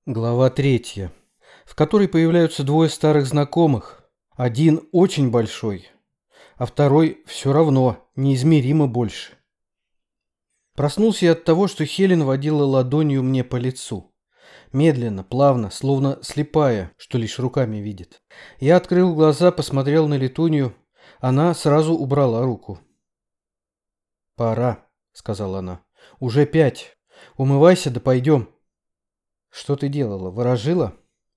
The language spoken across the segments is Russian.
Глава 3, в которой появляются двое старых знакомых. Один очень большой, а второй все равно неизмеримо больше. Проснулся я от того, что Хелен водила ладонью мне по лицу. Медленно, плавно, словно слепая, что лишь руками видит. Я открыл глаза, посмотрел на Летунью. Она сразу убрала руку. «Пора», — сказала она. «Уже 5. Умывайся, да пойдем». «Что ты делала? Ворожила?»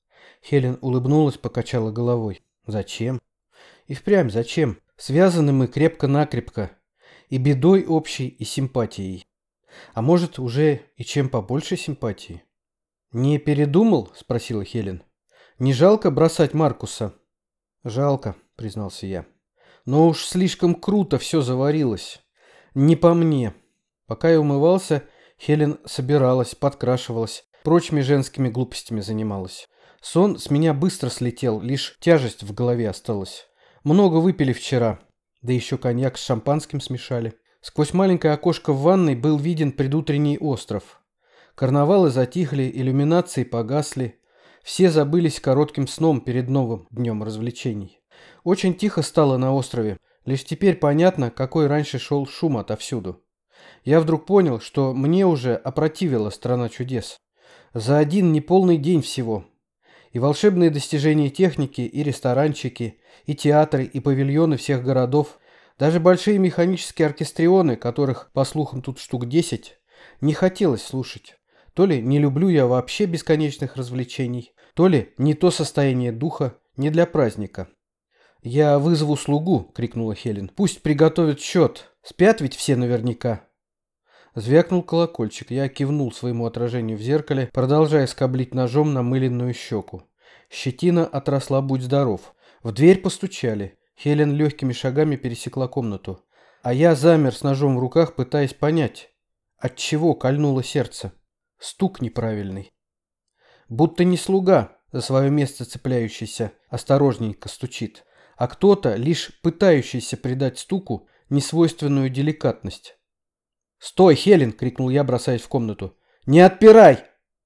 Хелен улыбнулась, покачала головой. «Зачем?» «И впрямь зачем? Связаны мы крепко-накрепко. И бедой общей, и симпатией. А может, уже и чем побольше симпатии?» «Не передумал?» — спросила Хелен. «Не жалко бросать Маркуса?» «Жалко», — признался я. «Но уж слишком круто все заварилось. Не по мне». Пока я умывался, Хелен собиралась, подкрашивалась, прочими женскими глупостями занималась. Сон с меня быстро слетел, лишь тяжесть в голове осталась. Много выпили вчера, да еще коньяк с шампанским смешали. Сквозь маленькое окошко в ванной был виден предутренний остров. Карнавалы затихли, иллюминации погасли. Все забылись коротким сном перед новым днем развлечений. Очень тихо стало на острове. Лишь теперь понятно, какой раньше шел шум отовсюду. Я вдруг понял, что мне уже опротивила страна чудес. За один неполный день всего. И волшебные достижения техники, и ресторанчики, и театры, и павильоны всех городов, даже большие механические оркестрионы, которых, по слухам, тут штук 10, не хотелось слушать. То ли не люблю я вообще бесконечных развлечений, то ли не то состояние духа, не для праздника. «Я вызову слугу!» — крикнула Хелен. «Пусть приготовят счет. Спят ведь все наверняка». Звякнул колокольчик. Я кивнул своему отражению в зеркале, продолжая скоблить ножом намыленную щеку. Щетина отросла, будь здоров. В дверь постучали. Хелен легкими шагами пересекла комнату. А я замер с ножом в руках, пытаясь понять, от чего кольнуло сердце. Стук неправильный. Будто не слуга, за свое место цепляющийся, осторожненько стучит, а кто-то, лишь пытающийся придать стуку несвойственную деликатность. «Стой, Хелен!» — крикнул я, бросаясь в комнату. «Не отпирай!»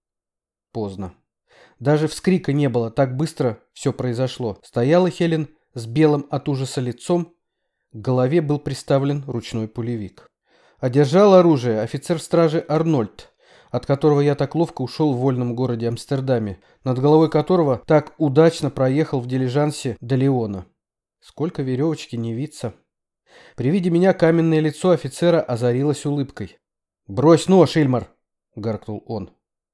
Поздно. Даже вскрика не было, так быстро все произошло. Стояла Хелен с белым от ужаса лицом, к голове был приставлен ручной пулевик. Одержал оружие офицер стражи Арнольд, от которого я так ловко ушел в вольном городе Амстердаме, над головой которого так удачно проехал в дилижансе до Лиона. Сколько веревочки не виться. При виде меня каменное лицо офицера озарилось улыбкой. «Брось нож, Ильмар!» — гаркнул он.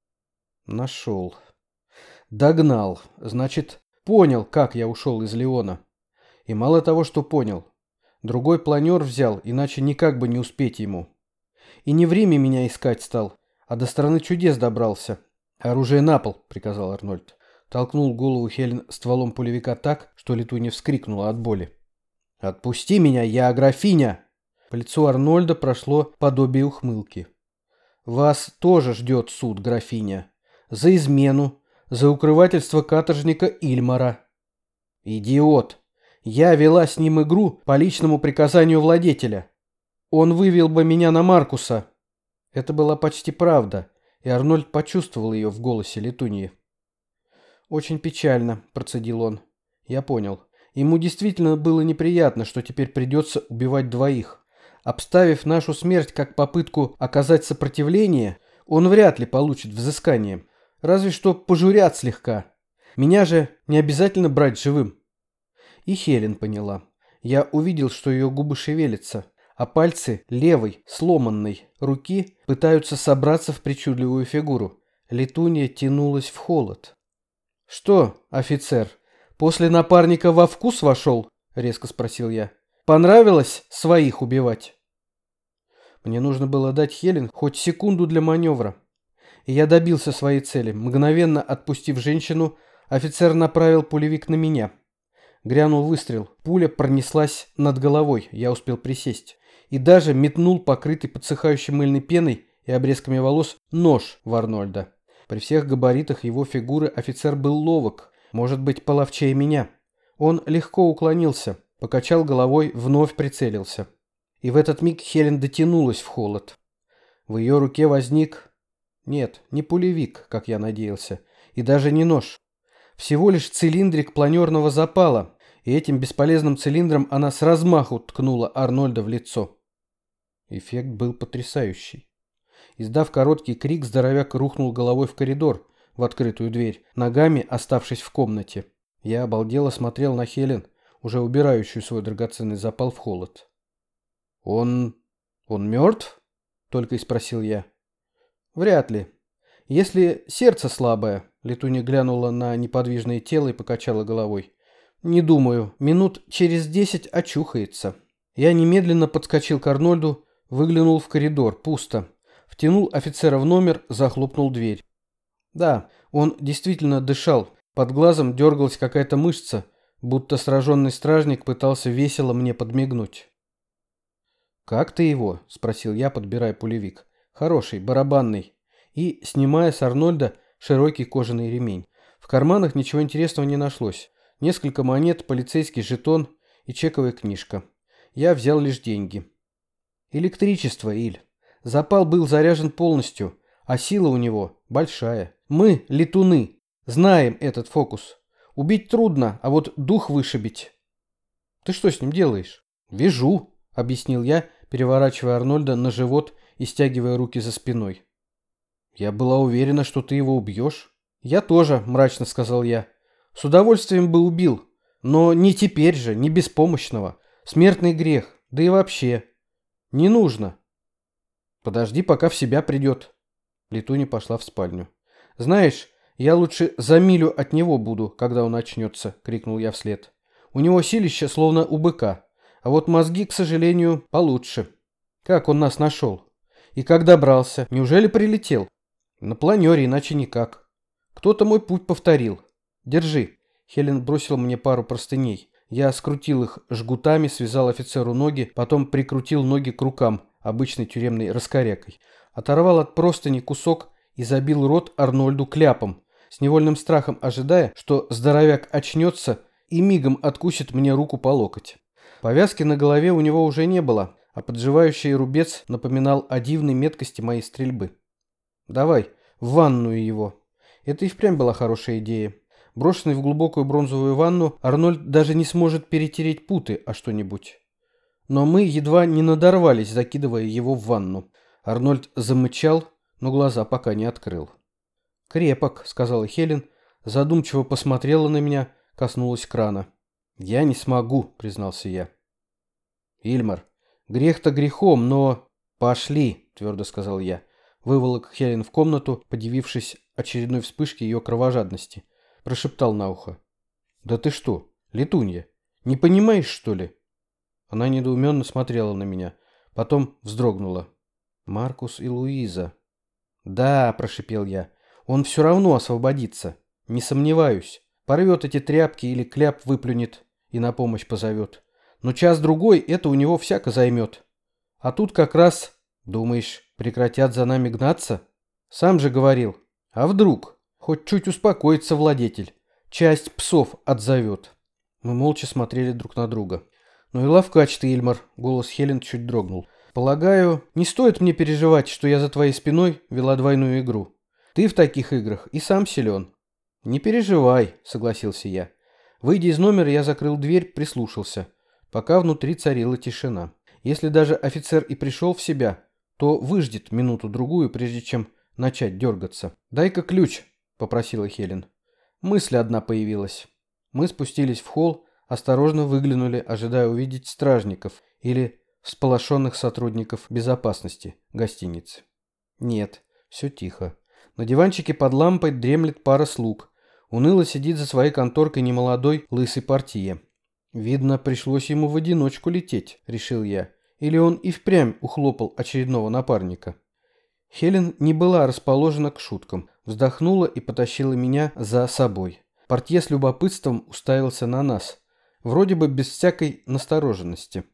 Нашел. Догнал. Значит, понял, как я ушел из Лиона. И мало того, что понял. Другой планер взял, иначе никак бы не успеть ему. И не в Риме меня искать стал, а до страны чудес добрался. «Оружие на пол!» — приказал Арнольд. Толкнул голову Хелен стволом пулевика так, что Летунья вскрикнула от боли. «Отпусти меня, я графиня!» По лицу Арнольда прошло подобие ухмылки. «Вас тоже ждет суд, графиня. За измену, за укрывательство каторжника Ильмара». «Идиот! Я вела с ним игру по личному приказанию владетеля. Он вывел бы меня на Маркуса». Это была почти правда, и Арнольд почувствовал ее в голосе Летуньи. «Очень печально», — процедил он. «Я понял. Ему действительно было неприятно, что теперь придется убивать двоих. Обставив нашу смерть как попытку оказать сопротивление, он вряд ли получит взыскание. Разве что пожурят слегка. Меня же не обязательно брать живым». И Хелен поняла. Я увидел, что ее губы шевелятся, а пальцы левой, сломанной руки пытаются собраться в причудливую фигуру. Летунья тянулась в холод. «Что, офицер, после напарника во вкус вошел?» — резко спросил я. «Понравилось своих убивать?» Мне нужно было дать Хелен хоть секунду для маневра. И я добился своей цели. Мгновенно отпустив женщину, офицер направил пулевик на меня. Грянул выстрел. Пуля пронеслась над головой. Я успел присесть. И даже метнул покрытый подсыхающей мыльной пеной и обрезками волос нож в Арнольда. При всех габаритах его фигуры офицер был ловок, может быть, половчее меня. Он легко уклонился, покачал головой, вновь прицелился. И в этот миг Хелен дотянулась в холод. В ее руке возник Нет, не пулевик, как я надеялся, и даже не нож. Всего лишь цилиндрик планерного запала, и этим бесполезным цилиндром она с размаху ткнула Арнольда в лицо. Эффект был потрясающий. Издав короткий крик, здоровяк рухнул головой в коридор, в открытую дверь, ногами оставшись в комнате. Я обалдело смотрел на Хелен, уже убирающую свой драгоценный запал в холод. Он мертв?» — только и спросил я. «Вряд ли. Если сердце слабое», — Летунья глянула на неподвижное тело и покачала головой. «Не думаю, минут через 10 очухается». Я немедленно подскочил к Арнольду, выглянул в коридор, пусто. Втянул офицера в номер, захлопнул дверь. Да, он действительно дышал, под глазом дергалась какая-то мышца, будто сраженный стражник пытался весело мне подмигнуть. «Как ты его?» – спросил я, подбирая пулевик. «Хороший, барабанный». И, снимая с Арнольда широкий кожаный ремень. В карманах ничего интересного не нашлось. Несколько монет, полицейский жетон и чековая книжка. Я взял лишь деньги. Электричество, Иль. Запал был заряжен полностью, а сила у него большая. Мы, летуны, знаем этот фокус. Убить трудно, а вот дух вышибить. Ты что с ним делаешь? Вяжу, объяснил я, переворачивая Арнольда на живот и стягивая руки за спиной. Я была уверена, что ты его убьешь. Я тоже, мрачно сказал я. С удовольствием бы убил, но не теперь же, не беспомощного. Смертный грех, да и вообще. Не нужно. Подожди, пока в себя придет. Летунья пошла в спальню. Знаешь, я лучше за милю от него буду, когда он очнется, крикнул я вслед. У него силище словно у быка, а вот мозги, к сожалению, получше. Как он нас нашел? И как добрался? Неужели прилетел? На планере, иначе никак. Кто-то мой путь повторил. Держи. Хелен бросила мне пару простыней. Я скрутил их жгутами, связал офицеру ноги, потом прикрутил ноги к рукам, обычной тюремной раскорякой. Оторвал от простыни кусок и забил рот Арнольду кляпом, с невольным страхом ожидая, что здоровяк очнется и мигом откусит мне руку по локоть. Повязки на голове у него уже не было, а подживающий рубец напоминал о дивной меткости моей стрельбы. «Давай, в ванную его». Это и впрямь была хорошая идея. Брошенный в глубокую бронзовую ванну, Арнольд даже не сможет перетереть путы о что-нибудь. Но мы едва не надорвались, закидывая его в ванну. Арнольд замычал, но глаза пока не открыл. «Крепок», — сказала Хелен, задумчиво посмотрела на меня, коснулась крана. «Я не смогу», — признался я. «Ильмар, грех-то грехом, но...» «Пошли», — твердо сказал я. Выволок Хелен в комнату, подивившись очередной вспышке ее кровожадности. Прошептал на ухо. «Да ты что, Летунья, не понимаешь, что ли?» Она недоуменно смотрела на меня, потом вздрогнула. «Маркус и Луиза». «Да», – прошипел я, – «он все равно освободится, не сомневаюсь. Порвет эти тряпки или кляп выплюнет и на помощь позовет. Но час-другой это у него всяко займет. А тут как раз, думаешь, прекратят за нами гнаться? Сам же говорил. А вдруг? Хоть чуть успокоится владетель. Часть псов отзовет». Мы молча смотрели друг на друга. «Ну и ловкач ты, Ильмар», — голос Хелен чуть дрогнул. «Полагаю, не стоит мне переживать, что я за твоей спиной вела двойную игру. Ты в таких играх и сам силен». «Не переживай», — согласился я. Выйдя из номера, я закрыл дверь, прислушался. Пока внутри царила тишина. Если даже офицер и пришел в себя, то выждет минуту-другую, прежде чем начать дергаться. «Дай-ка ключ», — попросила Хелен. Мысль одна появилась. Мы спустились в холл, осторожно выглянули, ожидая увидеть стражников или всполошенных сотрудников безопасности гостиницы. Нет, все тихо. На диванчике под лампой дремлет пара слуг. Уныло сидит за своей конторкой немолодой лысый портье. Видно, пришлось ему в одиночку лететь, решил я. Или он и впрямь ухлопал очередного напарника. Хелен не была расположена к шуткам. Вздохнула и потащила меня за собой. Портье с любопытством уставился на нас. Вроде бы без всякой настороженности.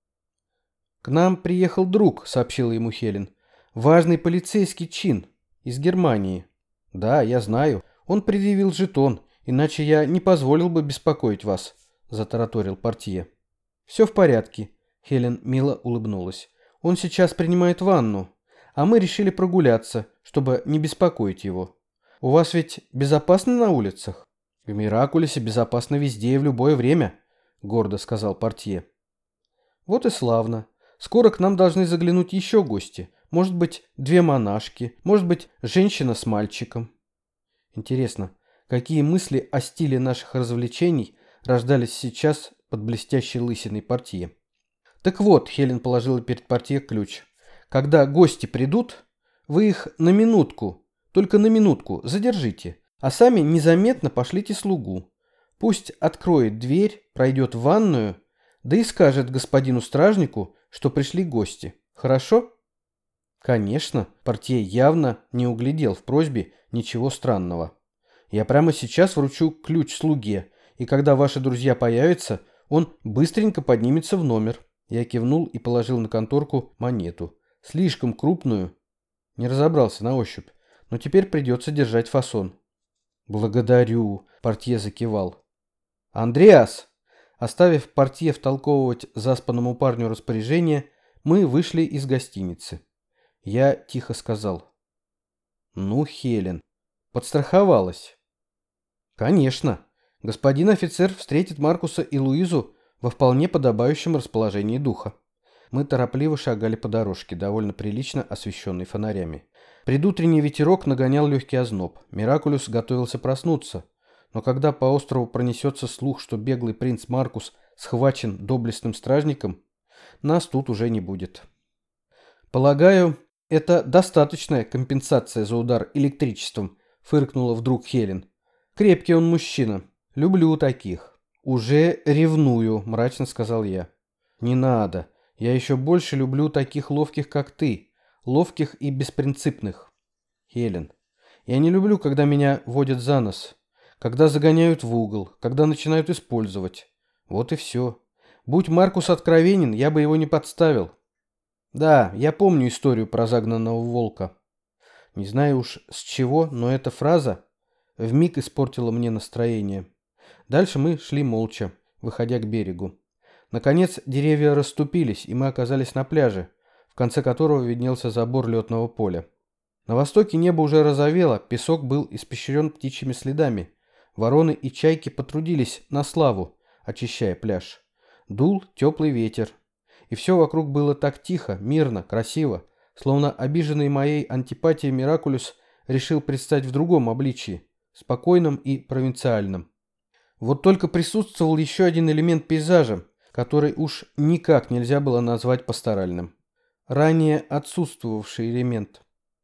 «К нам приехал друг», — сообщила ему Хелен. «Важный полицейский чин. Из Германии». «Да, я знаю. Он предъявил жетон, иначе я не позволил бы беспокоить вас», — затараторил портье. «Все в порядке», — Хелен мило улыбнулась. «Он сейчас принимает ванну. а мы решили прогуляться, чтобы не беспокоить его. У вас ведь безопасно на улицах? В Миракулисе безопасно везде и в любое время, гордо сказал портье. Вот и славно. Скоро к нам должны заглянуть еще гости. Может быть, 2 монашки, может быть, женщина с мальчиком. Интересно, какие мысли о стиле наших развлечений рождались сейчас под блестящей лысиной портье? Так вот, Хелен положила перед портье ключ. Когда гости придут, вы их на минутку, только на минутку задержите, а сами незаметно пошлите слугу. Пусть откроет дверь, пройдет в ванную, да и скажет господину стражнику, что пришли гости. Хорошо? Конечно, портье явно не углядел в просьбе ничего странного. Я прямо сейчас вручу ключ слуге, и когда ваши друзья появятся, он быстренько поднимется в номер. Я кивнул и положил на конторку монету. Слишком крупную. Не разобрался на ощупь, но теперь придется держать фасон. Благодарю, портье закивал. Андреас! Оставив портье втолковывать заспанному парню распоряжение, мы вышли из гостиницы. Я тихо сказал. Ну, Хелен, подстраховалась. Конечно. Господин офицер встретит Маркуса и Луизу во вполне подобающем расположении духа. Мы торопливо шагали по дорожке, довольно прилично освещенной фонарями. Предутренний ветерок нагонял легкий озноб. Миракулюс готовился проснуться. Но когда по острову пронесется слух, что беглый принц Маркус схвачен доблестным стражником, нас тут уже не будет. Полагаю, это достаточная компенсация за удар электричеством, фыркнула вдруг Хелен. Крепкий он мужчина. Люблю таких. Уже ревную, мрачно сказал я. Не надо. Я еще больше люблю таких ловких, как ты. Ловких и беспринципных. Хелен, я не люблю, когда меня водят за нос. Когда загоняют в угол. Когда начинают использовать. Вот и все. Будь Маркус откровенен, я бы его не подставил. Да, я помню историю про загнанного волка. Не знаю уж с чего, но эта фраза вмиг испортила мне настроение. Дальше мы шли молча, выходя к берегу. Наконец деревья расступились, и мы оказались на пляже, в конце которого виднелся забор летного поля. На востоке небо уже розовело, песок был испещрен птичьими следами. Вороны и чайки потрудились на славу, очищая пляж. Дул теплый ветер. И все вокруг было так тихо, мирно, красиво, словно обиженный моей антипатией Миракулюс решил предстать в другом обличии, спокойном и провинциальном. Вот только присутствовал еще один элемент пейзажа, который уж никак нельзя было назвать пасторальным. Ранее отсутствовавший элемент.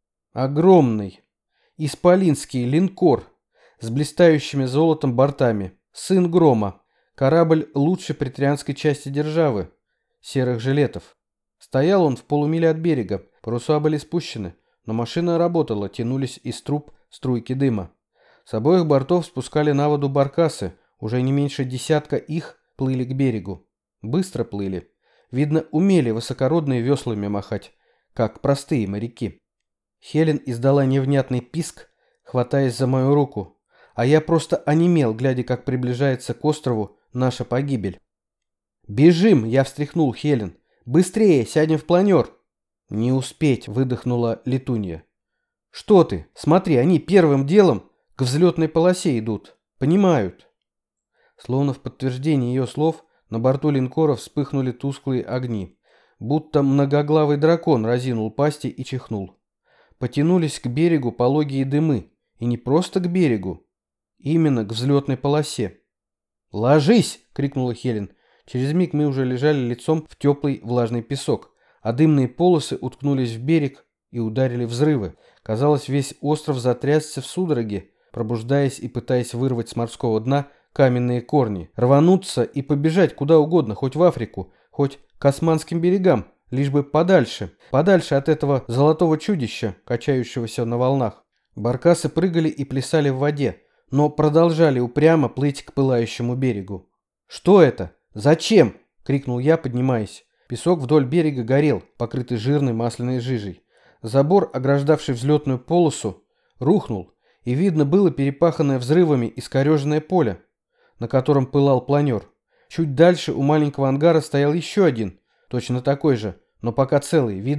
Огромный, исполинский линкор с блистающими золотом бортами, сын грома, корабль лучшей претарианской части державы, серых жилетов. Стоял он в полумиле от берега, паруса были спущены, но машина работала, тянулись из труб струйки дыма. С обоих бортов спускали на воду баркасы, уже не меньше десятка их плыли к берегу. Быстро плыли. Видно, умели высокородные веслами махать, как простые моряки. Хелен издала невнятный писк, хватаясь за мою руку, а я просто онемел, глядя, как приближается к острову наша погибель. «Бежим!» — я встряхнул Хелен. «Быстрее! Сядем в планер!» «Не успеть!» — выдохнула Летунья. «Что ты? Смотри, они первым делом к взлетной полосе идут. Понимают!» Словно в подтверждение ее слов на борту линкора вспыхнули тусклые огни. Будто многоглавый дракон разинул пасти и чихнул. Потянулись к берегу пологие дымы. И не просто к берегу. Именно к взлетной полосе. «Ложись!» — крикнула Хелен. Через миг мы уже лежали лицом в теплый влажный песок, а дымные полосы уткнулись в берег и ударили взрывы. Казалось, весь остров затрясся в судороге, пробуждаясь и пытаясь вырвать с морского дна каменные корни, рвануться и побежать куда угодно, хоть в Африку, хоть к Османским берегам, лишь бы подальше, подальше от этого золотого чудища, качающегося на волнах. Баркасы прыгали и плясали в воде, но продолжали упрямо плыть к пылающему берегу. «Что это? Зачем?» — крикнул я, поднимаясь. Песок вдоль берега горел, покрытый жирной масляной жижей. Забор, ограждавший взлетную полосу, рухнул, и видно было перепаханное взрывами искореженное поле, на котором пылал планер. Чуть дальше у маленького ангара стоял еще один, точно такой же, но пока целый. Видно,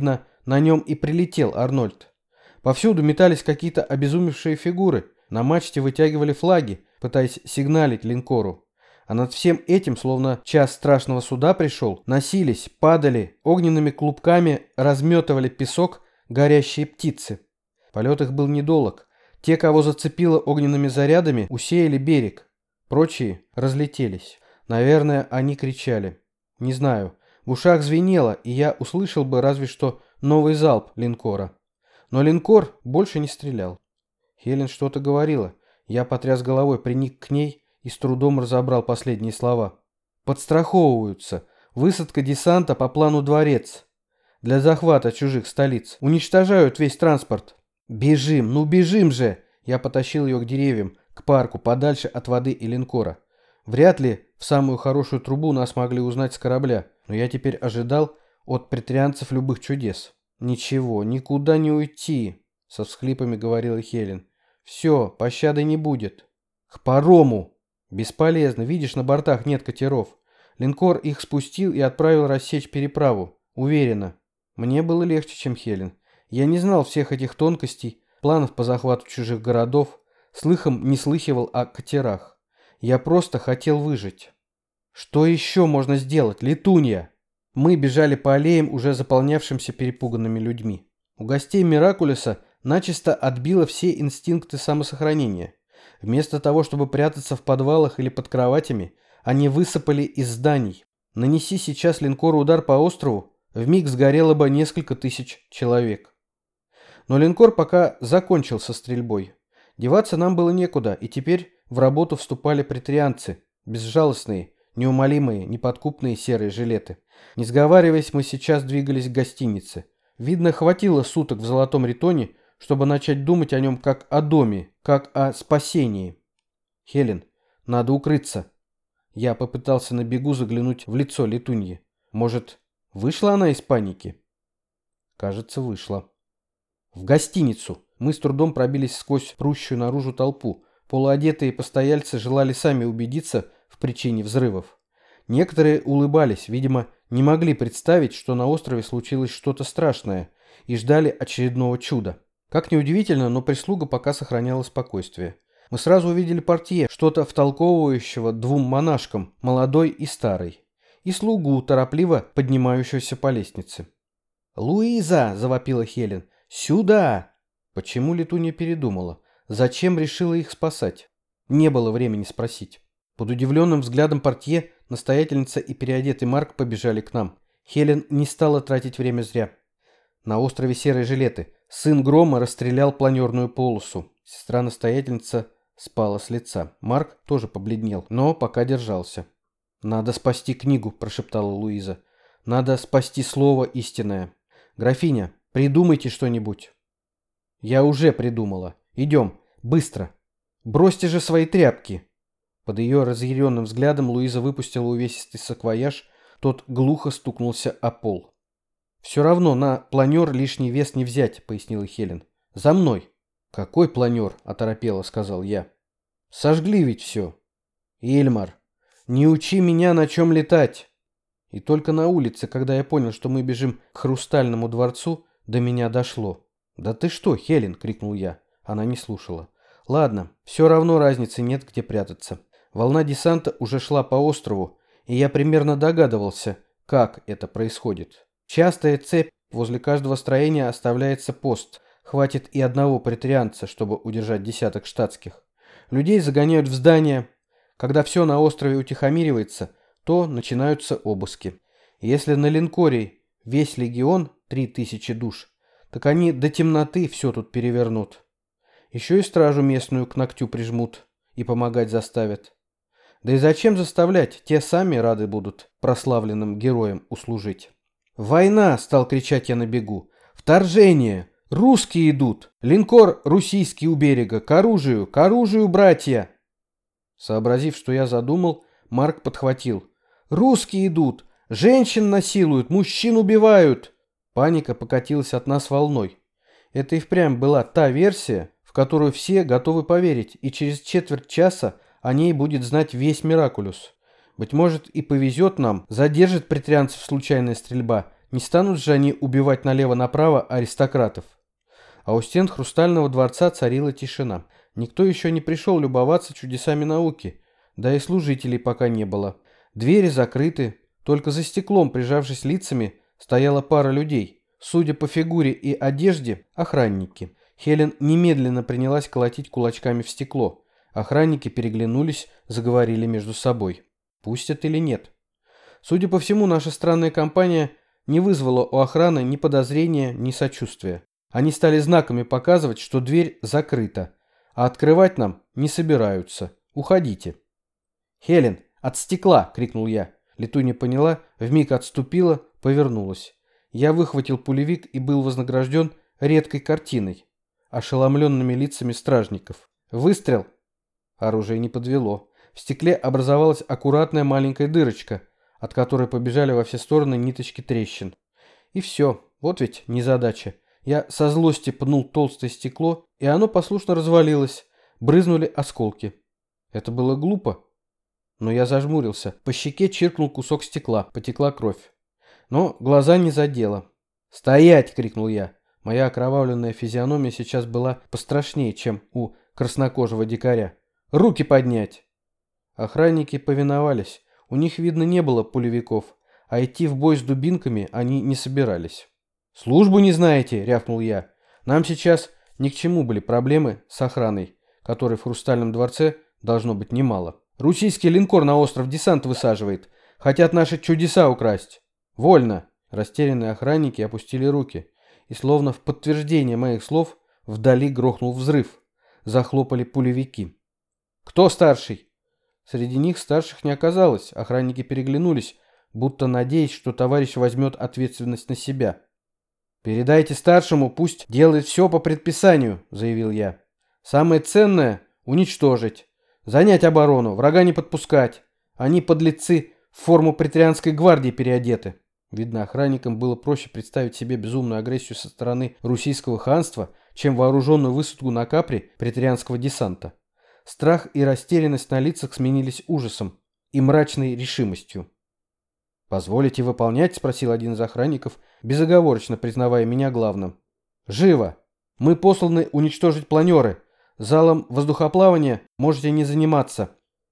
на нем и прилетел Арнольд. Повсюду метались какие-то обезумевшие фигуры, на мачте вытягивали флаги, пытаясь сигналить линкору. А над всем этим, словно час страшного суда пришел, носились, падали, огненными клубками разметывали песок горящие птицы. Полет их был недолог. Те, кого зацепило огненными зарядами, усеяли берег. Прочие разлетелись. Наверное, они кричали. Не знаю. В ушах звенело, и я услышал бы разве что новый залп линкора. Но линкор больше не стрелял. Хелен что-то говорила. Я потряс головой, приник к ней и с трудом разобрал последние слова. Подстраховываются. Высадка десанта по плану Дворец. Для захвата чужих столиц. Уничтожают весь транспорт. Бежим, ну бежим же! Я потащил ее к деревьям, к парку, подальше от воды и линкора. Вряд ли в самую хорошую трубу нас могли узнать с корабля, но я теперь ожидал от претарианцев любых чудес. «Ничего, никуда не уйти», — со всхлипами говорила Хелен. «Все, пощады не будет». «К парому!» «Бесполезно, видишь, на бортах нет катеров. Линкор их спустил и отправил рассечь переправу. Уверенно». Мне было легче, чем Хелен. Я не знал всех этих тонкостей, планов по захвату чужих городов, слыхом не слыхивал о катерах. Я просто хотел выжить. Что еще можно сделать, Летунья? Мы бежали по аллеям, уже заполнявшимся перепуганными людьми. У гостей Миракулеса начисто отбило все инстинкты самосохранения. Вместо того, чтобы прятаться в подвалах или под кроватями, они высыпали из зданий. Нанеси сейчас линкору удар по острову, вмиг сгорело бы несколько тысяч человек. Но линкор пока закончил со стрельбой. Деваться нам было некуда, и теперь в работу вступали претарианцы, безжалостные, неумолимые, неподкупные серые жилеты. Не сговариваясь, мы сейчас двигались к гостинице. Видно, хватило суток в Золотом Ритоне, чтобы начать думать о нем как о доме, как о спасении. «Хелен, надо укрыться». Я попытался на бегу заглянуть в лицо Летуньи. Может, вышла она из паники? Кажется, вышла. В гостиницу. Мы с трудом пробились сквозь прущую наружу толпу. Полуодетые постояльцы желали сами убедиться в причине взрывов. Некоторые улыбались, видимо, не могли представить, что на острове случилось что-то страшное, и ждали очередного чуда. Как ни удивительно, но прислуга пока сохраняла спокойствие. Мы сразу увидели портье, что-то втолковывающего двум монашкам, молодой и старой, и слугу, торопливо поднимающегося по лестнице. «Луиза!» – завопила Хелен. «Сюда!» Почему Летунья передумала? Зачем решила их спасать? Не было времени спросить. Под удивленным взглядом портье настоятельница и переодетый Марк побежали к нам. Хелен не стала тратить время зря. На острове Серые Жилеты сын Грома расстрелял планерную полосу. Сестра-настоятельница спала с лица. Марк тоже побледнел, но пока держался. «Надо спасти книгу», – прошептала Луиза. «Надо спасти слово истинное. Графиня, придумайте что-нибудь». «Я уже придумала. Идем, быстро. Бросьте же свои тряпки». Под ее разъяренным взглядом Луиза выпустила увесистый саквояж, тот глухо стукнулся о пол. «Все равно на планер лишний вес не взять», — пояснила Хелен. «За мной». «Какой планер?» — оторопело сказал я. «Сожгли ведь все». «Ильмар, не учи меня, на чем летать». И только на улице, когда я понял, что мы бежим к Хрустальному дворцу, до меня дошло. «Да ты что, Хелен?» — крикнул я. Она не слушала. «Ладно, все равно разницы нет, где прятаться». Волна десанта уже шла по острову, и я примерно догадывался, как это происходит. Частая цепь, возле каждого строения оставляется пост. Хватит и одного претарианца, чтобы удержать десяток штатских. Людей загоняют в здания. Когда все на острове утихомиривается, то начинаются обыски. Если на линкоре весь легион, 3000 душ, так они до темноты все тут перевернут. Еще и стражу местную к ногтю прижмут и помогать заставят. Да и зачем заставлять? Те сами рады будут прославленным героям услужить. «Война!» — стал кричать я на бегу. «Вторжение! Русские идут! Линкор русийский у берега! К оружию, братья!» Сообразив, что я задумал, Марк подхватил. «Русские идут! Женщин насилуют! Мужчин убивают!» Паника покатилась от нас волной. Это и впрямь была та версия, в которую все готовы поверить, и через четверть часа о ней будет знать весь Миракулюс. Быть может, и повезет нам, задержит претарианцев случайная стрельба, Не станут же они убивать налево-направо аристократов. А у стен Хрустального дворца царила тишина. Никто еще не пришел любоваться чудесами науки, да и служителей пока не было. Двери закрыты, только за стеклом, прижавшись лицами, стояла пара людей. Судя по фигуре и одежде, охранники. Хелен немедленно принялась колотить кулачками в стекло. Охранники переглянулись, заговорили между собой. Пустят или нет? Судя по всему, наша странная компания не вызвала у охраны ни подозрения, ни сочувствия. Они стали знаками показывать, что дверь закрыта, а открывать нам не собираются. Уходите. «Хелен, от стекла!» — крикнул я. Летунья поняла, вмиг отступила, повернулась. Я выхватил пулевик и был вознагражден редкой картиной, ошеломленными лицами стражников. Выстрел! Оружие не подвело. В стекле образовалась аккуратная маленькая дырочка, от которой побежали во все стороны ниточки трещин. И все, вот ведь незадача. Я со злости пнул толстое стекло, и оно послушно развалилось. Брызнули осколки. Это было глупо. Но я зажмурился. По щеке чиркнул кусок стекла, потекла кровь. Но глаза не задело. «Стоять!» — крикнул я. Моя окровавленная физиономия сейчас была пострашнее, чем у краснокожего дикаря. «Руки поднять!» Охранники повиновались. У них, видно, не было пулевиков, а идти в бой с дубинками они не собирались. «Службу не знаете?» — рявкнул я. «Нам сейчас ни к чему были проблемы с охраной, которой в Хрустальном дворце должно быть немало. Российский линкор на остров десант высаживает. Хотят наши чудеса украсть. Вольно!» Растерянные охранники опустили руки. И словно в подтверждение моих слов вдали грохнул взрыв. Захлопали пулевики. «Кто старший?» Среди них старших не оказалось. Охранники переглянулись, будто надеясь, что товарищ возьмет ответственность на себя. «Передайте старшему, пусть делает все по предписанию», — заявил я. «Самое ценное — уничтожить. Занять оборону, врага не подпускать. Они, подлецы, в форму претарианской гвардии переодеты». Видно, охранникам было проще представить себе безумную агрессию со стороны Руссийского ханства, чем вооруженную высадку на Капри претарианского десанта. Страх и растерянность на лицах сменились ужасом и мрачной решимостью. «Позволите выполнять?» — спросил один из охранников, безоговорочно признавая меня главным. «Живо! Мы посланы уничтожить планеры. Залом воздухоплавания можете не заниматься».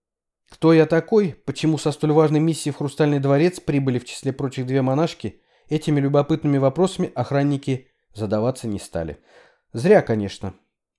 Кто я такой, почему со столь важной миссией в Хрустальный дворец прибыли в числе прочих две монашки, этими любопытными вопросами охранники задаваться не стали. Зря, конечно.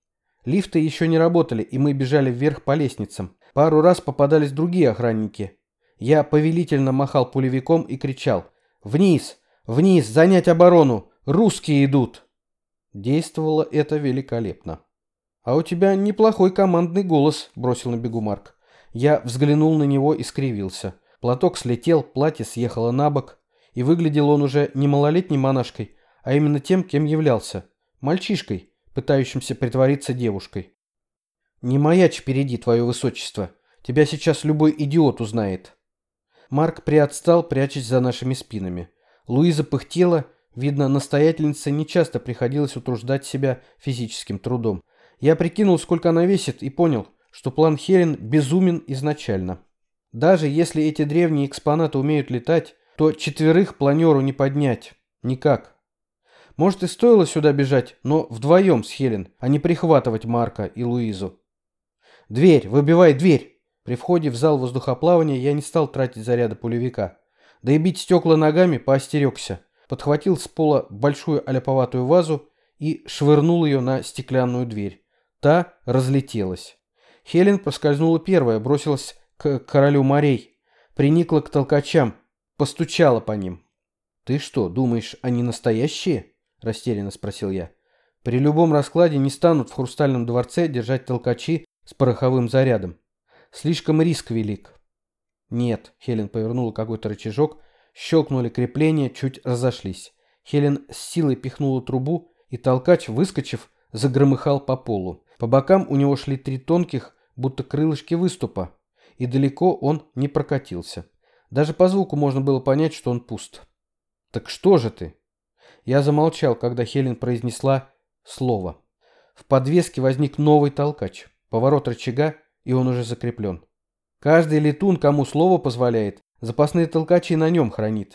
Лифты еще не работали, и мы бежали вверх по лестницам. Пару раз попадались другие охранники. Я повелительно махал пулевиком и кричал: «Вниз! Вниз! Занять оборону! Русские идут!» Действовало это великолепно. «А у тебя неплохой командный голос», — бросил на бегу Марк. Я взглянул на него и скривился. Платок слетел, платье съехало на бок, и выглядел он уже не малолетней монашкой, а именно тем, кем являлся — мальчишкой, пытающимся притвориться девушкой. «Не маячь впереди, твое высочество. Тебя сейчас любой идиот узнает». Марк приотстал, прячась за нашими спинами. Луиза пыхтела, видно, настоятельнице нечасто приходилось утруждать себя физическим трудом. Я прикинул, сколько она весит, и понял, что план Хелен безумен изначально. Даже если эти древние экспонаты умеют летать, то четверых планеру не поднять. Никак. Может, и стоило сюда бежать, но вдвоем с Хелен, а не прихватывать Марка и Луизу. «Дверь! Выбивай дверь!» При входе в зал воздухоплавания я не стал тратить заряды пулевика. Да и бить стекла ногами поостерегся. Подхватил с пола большую аляповатую вазу и швырнул ее на стеклянную дверь. Та разлетелась. Хелен проскользнула первая, бросилась к королю морей, приникла к толкачам, постучала по ним. «Ты что, думаешь, они настоящие?» – растерянно спросил я. «При любом раскладе не станут в Хрустальном дворце держать толкачи с пороховым зарядом. Слишком риск велик». «Нет», – Хелен повернула какой-то рычажок, щелкнули крепления, чуть разошлись. Хелен с силой пихнула трубу, и толкач, выскочив, загромыхал по полу. По бокам у него шли 3 тонких, будто крылышки выступа, и далеко он не прокатился. Даже по звуку можно было понять, что он пуст. «Так что же ты?» Я замолчал, когда Хелен произнесла слово. В подвеске возник новый толкач. Поворот рычага, и он уже закреплен. Каждый летун, кому слово позволяет, запасные толкачи на нем хранит.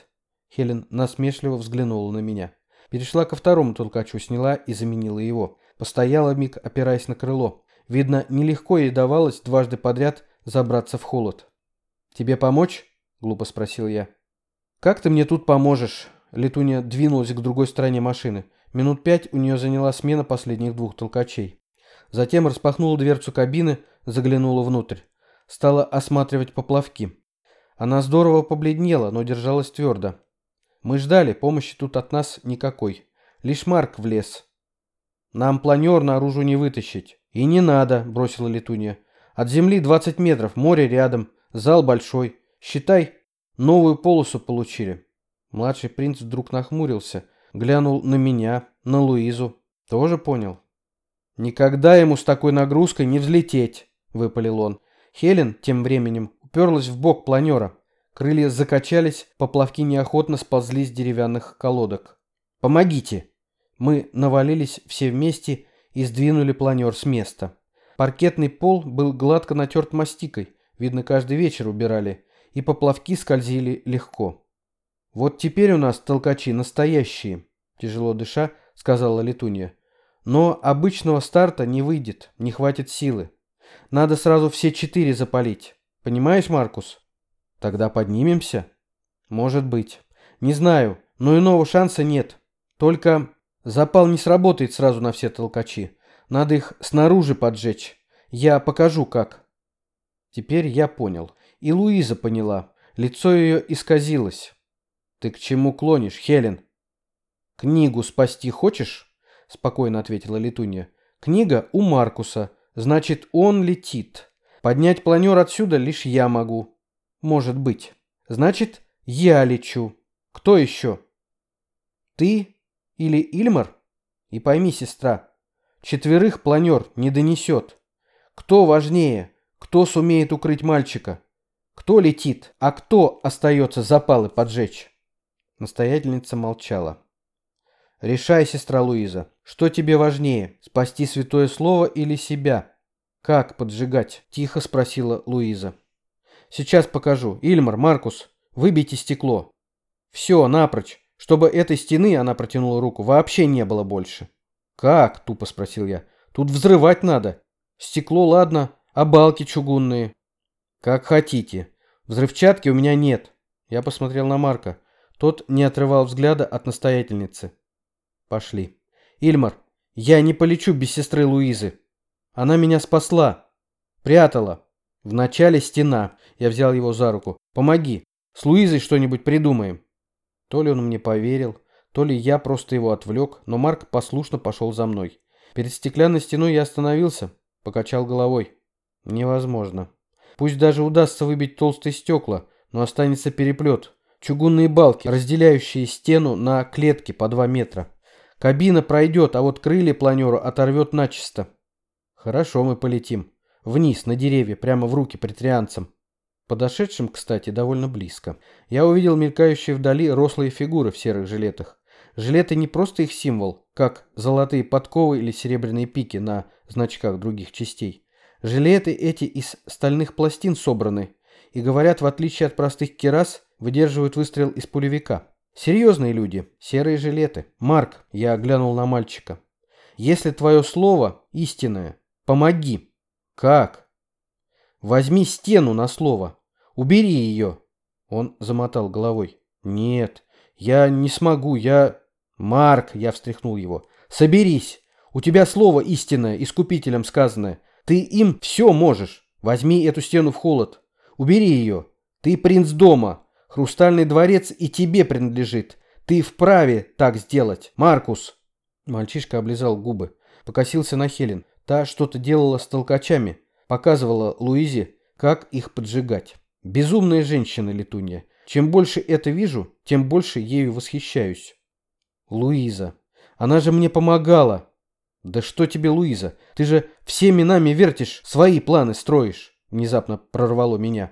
Хелен насмешливо взглянула на меня. Перешла ко второму толкачу, сняла и заменила его. Постояла миг, опираясь на крыло. Видно, нелегко ей давалось дважды подряд забраться в холод. «Тебе помочь?» — глупо спросил я. «Как ты мне тут поможешь?» Летунья двинулась к другой стороне машины. Минут 5 у нее заняла смена последних 2 толкачей. Затем распахнула дверцу кабины, заглянула внутрь. Стала осматривать поплавки. Она здорово побледнела, но держалась твердо. Мы ждали, помощи тут от нас никакой. Лишь Марк влез. «Нам планер наружу не вытащить». «И не надо», — бросила Летунья. «От земли 20 метров, море рядом, зал большой. Считай, новую полосу получили». Младший принц вдруг нахмурился, глянул на меня, на Луизу. Тоже понял. «Никогда ему с такой нагрузкой не взлететь», — выпалил он. Хелен тем временем уперлась в бок планера. Крылья закачались, поплавки неохотно сползли с деревянных колодок. «Помогите!» Мы навалились все вместе и сдвинули планер с места. Паркетный пол был гладко натерт мастикой, видно, каждый вечер убирали, и поплавки скользили легко. «Вот теперь у нас толкачи настоящие», — тяжело дыша, сказала Летунья. «Но обычного старта не выйдет, не хватит силы. Надо сразу все 4 запалить. Понимаешь, Маркус?» «Тогда поднимемся?» «Может быть. Не знаю, но иного шанса нет. Только запал не сработает сразу на все толкачи. Надо их снаружи поджечь. Я покажу, как». Теперь я понял. И Луиза поняла. Лицо ее исказилось. «Ты к чему клонишь, Хелен?» «Книгу спасти хочешь?» — спокойно ответила Летунья. «Книга у Маркуса. Значит, он летит. Поднять планер отсюда лишь я могу. Может быть. Значит, я лечу. Кто еще? Ты или Ильмар? И пойми, сестра, 4 планер не донесет. Кто важнее? Кто сумеет укрыть мальчика? Кто летит, а кто остается запалы поджечь?» Настоятельница молчала. «Решай, сестра Луиза, что тебе важнее, спасти святое слово или себя?» «Как поджигать?» – тихо спросила Луиза. «Сейчас покажу. Ильмар, Маркус, выбейте стекло. Все, напрочь, чтобы этой стены, она протянула руку, вообще не было больше». «Как?» – тупо спросил я. «Тут взрывать надо. Стекло, ладно, а балки чугунные?» «Как хотите. Взрывчатки у меня нет». Я посмотрел на Марка. Тот не отрывал взгляда от настоятельницы. «Пошли. Ильмар, я не полечу без сестры Луизы. Она меня спасла. Прятала. Вначале стена». Я взял его за руку. «Помоги. С Луизой что-нибудь придумаем». То ли он мне поверил, то ли я просто его отвлек, но Марк послушно пошел за мной. Перед стеклянной стеной я остановился, покачал головой. Невозможно. Пусть даже удастся выбить толстые стекла, но останется переплет. Чугунные балки, разделяющие стену на клетки по 2 метра. Кабина пройдет, а вот крылья планеру оторвет начисто. Хорошо, мы полетим. Вниз, на деревья, прямо в руки претарианцам. Подошедшим, кстати, довольно близко. Я увидел мелькающие вдали рослые фигуры в серых жилетах. Жилеты не просто их символ, как золотые подковы или серебряные пики на значках других частей. Жилеты эти из стальных пластин собраны и, говорят, в отличие от простых кирас, выдерживают выстрел из пулевика. Серьезные люди, серые жилеты. «Марк», я глянул на мальчика, «если твое слово истинное, помоги». «Как?» «Возьми стену на слово. Убери ее». Он замотал головой. «Нет, я не смогу, я...» «Марк», я встряхнул его, «соберись. У тебя слово истинное, искупителем сказанное. Ты им все можешь. Возьми эту стену в холод. Убери ее. Ты принц дома. Хрустальный дворец и тебе принадлежит. Ты вправе так сделать, Маркус». Мальчишка облизал губы, покосился на Хелен. Та что-то делала с толкачами, показывала Луизе, как их поджигать. Безумная женщина, Летунья. Чем больше это вижу, тем больше ею восхищаюсь. Луиза. Она же мне помогала. Да что тебе, Луиза? Ты же всеми нами вертишь, свои планы строишь. Внезапно прорвало меня.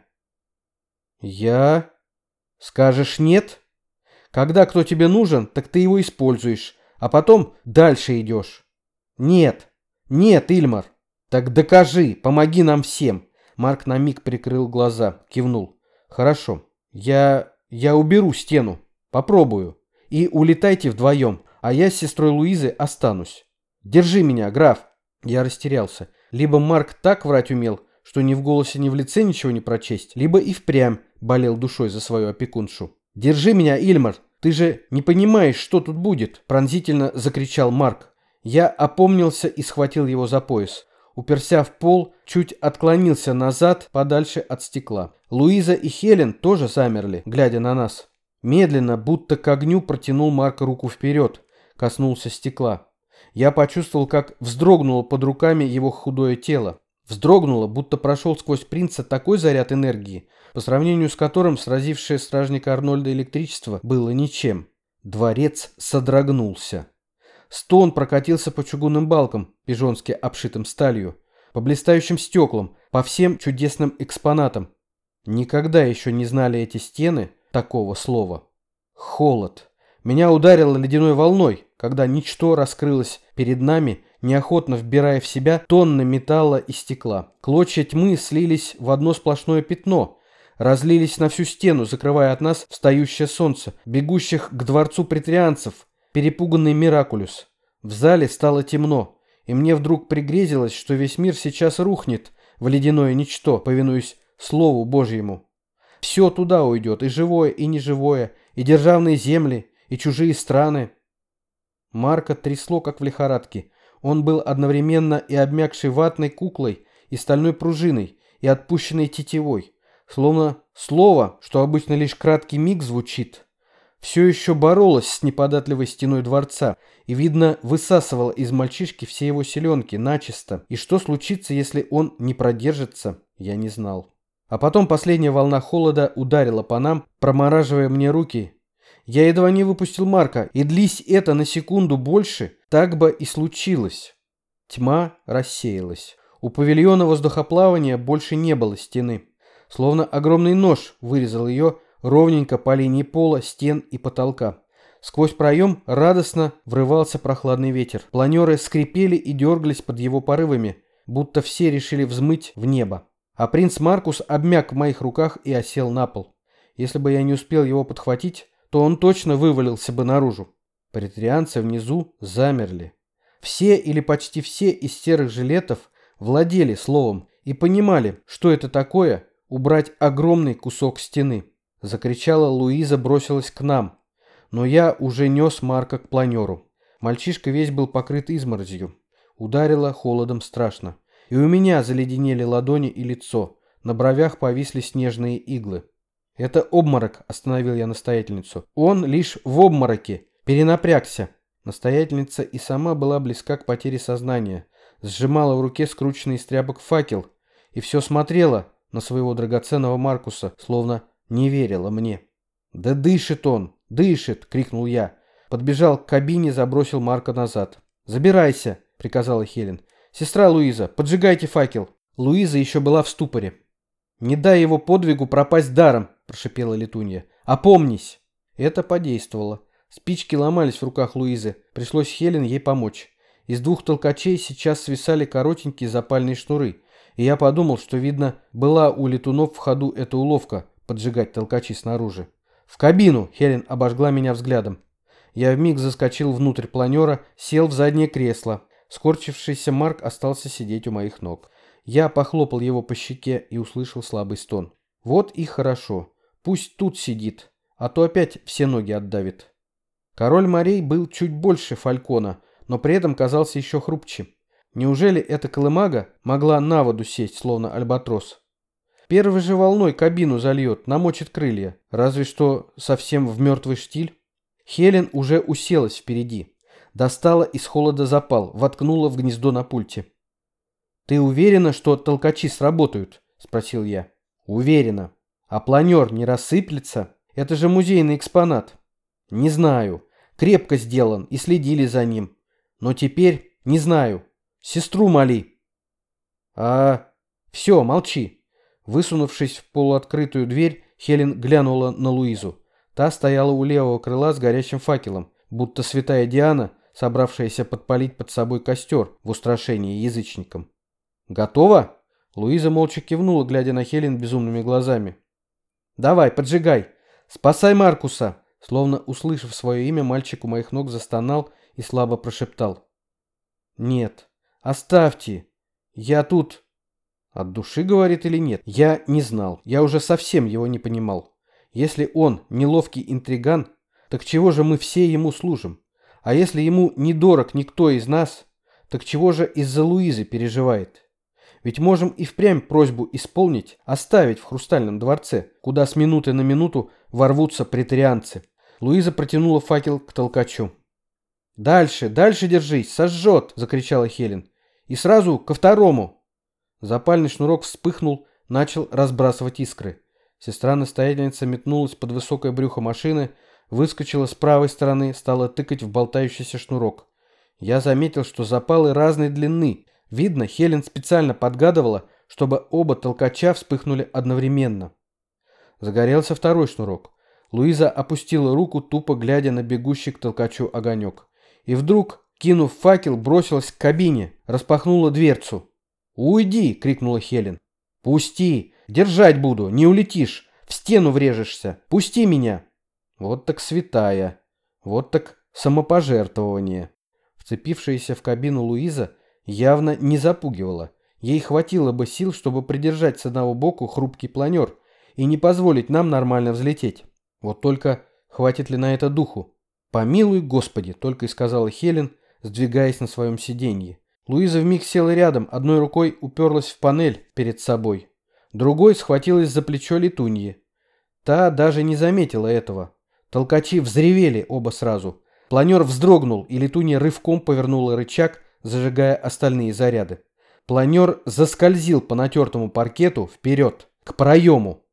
Я? Скажешь нет? Когда кто тебе нужен, так ты его используешь, а потом дальше идешь. Нет. Нет, Ильмар. Так докажи, помоги нам всем. Марк на миг прикрыл глаза, кивнул. Хорошо. Я уберу стену. Попробую. И улетайте вдвоем, а я с сестрой Луизой останусь. Держи меня, граф. Я растерялся. Либо Марк так врать умел, что ни в голосе, ни в лице ничего не прочесть, либо и впрямь болел душой за свою опекуншу. «Держи меня, Ильмар! Ты же не понимаешь, что тут будет!» – пронзительно закричал Марк. Я опомнился и схватил его за пояс. Уперся в пол, чуть отклонился назад, подальше от стекла. Луиза и Хелен тоже замерли, глядя на нас. Медленно, будто к огню, протянул Марк руку вперед, коснулся стекла. Я почувствовал, как вздрогнуло под руками его худое тело. Вздрогнуло, будто прошел сквозь принца такой заряд энергии, по сравнению с которым сразившее стражника Арнольда электричество было ничем. Дворец содрогнулся. Стон прокатился по чугунным балкам, пижонски обшитым сталью, по блистающим стеклам, по всем чудесным экспонатам. Никогда еще не знали эти стены такого слова. Холод. Меня ударило ледяной волной, когда ничто раскрылось перед нами, неохотно вбирая в себя тонны металла и стекла. Клочья тьмы слились в одно сплошное пятно, разлились на всю стену, закрывая от нас встающее солнце, бегущих к дворцу претарианцев, перепуганный Миракулюс. В зале стало темно, и мне вдруг пригрезилось, что весь мир сейчас рухнет в ледяное ничто, повинуясь Слову Божьему. Все туда уйдет, и живое, и неживое, и державные земли, и чужие страны. Марка трясло, как в лихорадке. Он был одновременно и обмякшей ватной куклой, и стальной пружиной, и отпущенной тетивой. Словно слово, что обычно лишь краткий миг звучит, все еще боролось с неподатливой стеной дворца и, видно, высасывало из мальчишки все его силенки начисто. И что случится, если он не продержится, я не знал. А потом последняя волна холода ударила по нам, промораживая мне руки. Я едва не выпустил Марка, и длись это на секунду больше, так бы и случилось. Тьма рассеялась. У павильона воздухоплавания больше не было стены. Словно огромный нож вырезал ее ровненько по линии пола, стен и потолка. Сквозь проем радостно врывался прохладный ветер. Планеры скрипели и дергались под его порывами, будто все решили взмыть в небо. А принц Маркус обмяк в моих руках и осел на пол. Если бы я не успел его подхватить, то он точно вывалился бы наружу. Претарианцы внизу замерли. Все или почти все из серых жилетов владели словом и понимали, что это такое убрать огромный кусок стены. Закричала Луиза, бросилась к нам. Но я уже нес Марка к планеру. Мальчишка весь был покрыт изморозью. Ударило холодом страшно. И у меня заледенели ладони и лицо. На бровях повисли снежные иглы. «Это обморок», — остановил я настоятельницу. «Он лишь в обмороке. Перенапрягся». Настоятельница и сама была близка к потере сознания. Сжимала в руке скрученный из тряпок факел. И все смотрела на своего драгоценного Маркуса, словно не верила мне. «Да дышит он! Дышит!» — крикнул я. Подбежал к кабине, забросил Марка назад. «Забирайся!» — приказала Хелен. «Сестра Луиза, поджигайте факел!» Луиза еще была в ступоре. «Не дай его подвигу пропасть даром!» — прошипела Летунья. «Опомнись!» Это подействовало. Спички ломались в руках Луизы. Пришлось Хелен ей помочь. Из двух толкачей сейчас свисали коротенькие запальные шнуры. И я подумал, что, видно, была у летунов в ходу эта уловка — поджигать толкачи снаружи. «В кабину!» — Хелен обожгла меня взглядом. Я вмиг заскочил внутрь планера, сел в заднее кресло. Скорчившийся Марк остался сидеть у моих ног. Я похлопал его по щеке и услышал слабый стон. Вот и хорошо. Пусть тут сидит, а то опять все ноги отдавит. Король морей был чуть больше Фалькона, но при этом казался еще хрупче. Неужели эта колымага могла на воду сесть, словно альбатрос? Первой же волной кабину зальет, намочит крылья. Разве что совсем в мертвый штиль. Хелен уже уселась впереди. Достала из холода запал, воткнула в гнездо на пульте. «Ты уверена, что толкачи сработают?» – спросил я. «Уверена. А планер не рассыплется? Это же музейный экспонат». «Не знаю. Крепко сделан и следили за ним. Но теперь не знаю. Сестру моли». Все, молчи». Высунувшись в полуоткрытую дверь, Хелен глянула на Луизу. Та стояла у левого крыла с горящим факелом, будто святая Диана, собравшаяся подпалить под собой костер в устрашении язычникам. «Готово?» Луиза молча кивнула, глядя на Хелен безумными глазами. «Давай, поджигай! Спасай Маркуса! Словно услышав свое имя, мальчик у моих ног застонал и слабо прошептал: «Нет, оставьте, я тут...» От души говорит или нет? Я не знал, я уже совсем его не понимал. Если он неловкий интриган, так чего же мы все ему служим? А если ему не дорог никто из нас, так чего же из-за Луизы переживает? Ведь можем и впрямь просьбу исполнить, оставить в Хрустальном дворце, куда с минуты на минуту ворвутся претарианцы. Луиза протянула факел к толкачу. «Дальше, дальше держись, сожжет!» – закричала Хелен. «И сразу ко второму!» Запальный шнурок вспыхнул, начал разбрасывать искры. Сестра-настоятельница метнулась под высокое брюхо машины, выскочила с правой стороны, стала тыкать в болтающийся шнурок. Я заметил, что запалы разной длины. Видно, Хелен специально подгадывала, чтобы оба толкача вспыхнули одновременно. Загорелся второй шнурок. Луиза опустила руку, тупо глядя на бегущий к толкачу огонек. И вдруг, кинув факел, бросилась к кабине, распахнула дверцу. «Уйди!» — крикнула Хелен. «Пусти! Держать буду! Не улетишь! В стену врежешься! Пусти меня!» Вот так святая! Вот так самопожертвование! Вцепившаяся в кабину Луиза явно не запугивала. Ей хватило бы сил, чтобы придержать с одного боку хрупкий планер и не позволить нам нормально взлететь. Вот только хватит ли на это духу? «Помилуй, Господи!» — только и сказала Хелен, сдвигаясь на своем сиденье. Луиза вмиг села рядом, одной рукой уперлась в панель перед собой, другой схватилась за плечо летуньи. Та даже не заметила этого. Толкачи взревели оба сразу. Планер вздрогнул, и летунья рывком повернула рычаг, зажигая остальные заряды. Планер заскользил по натертому паркету вперед, к проему.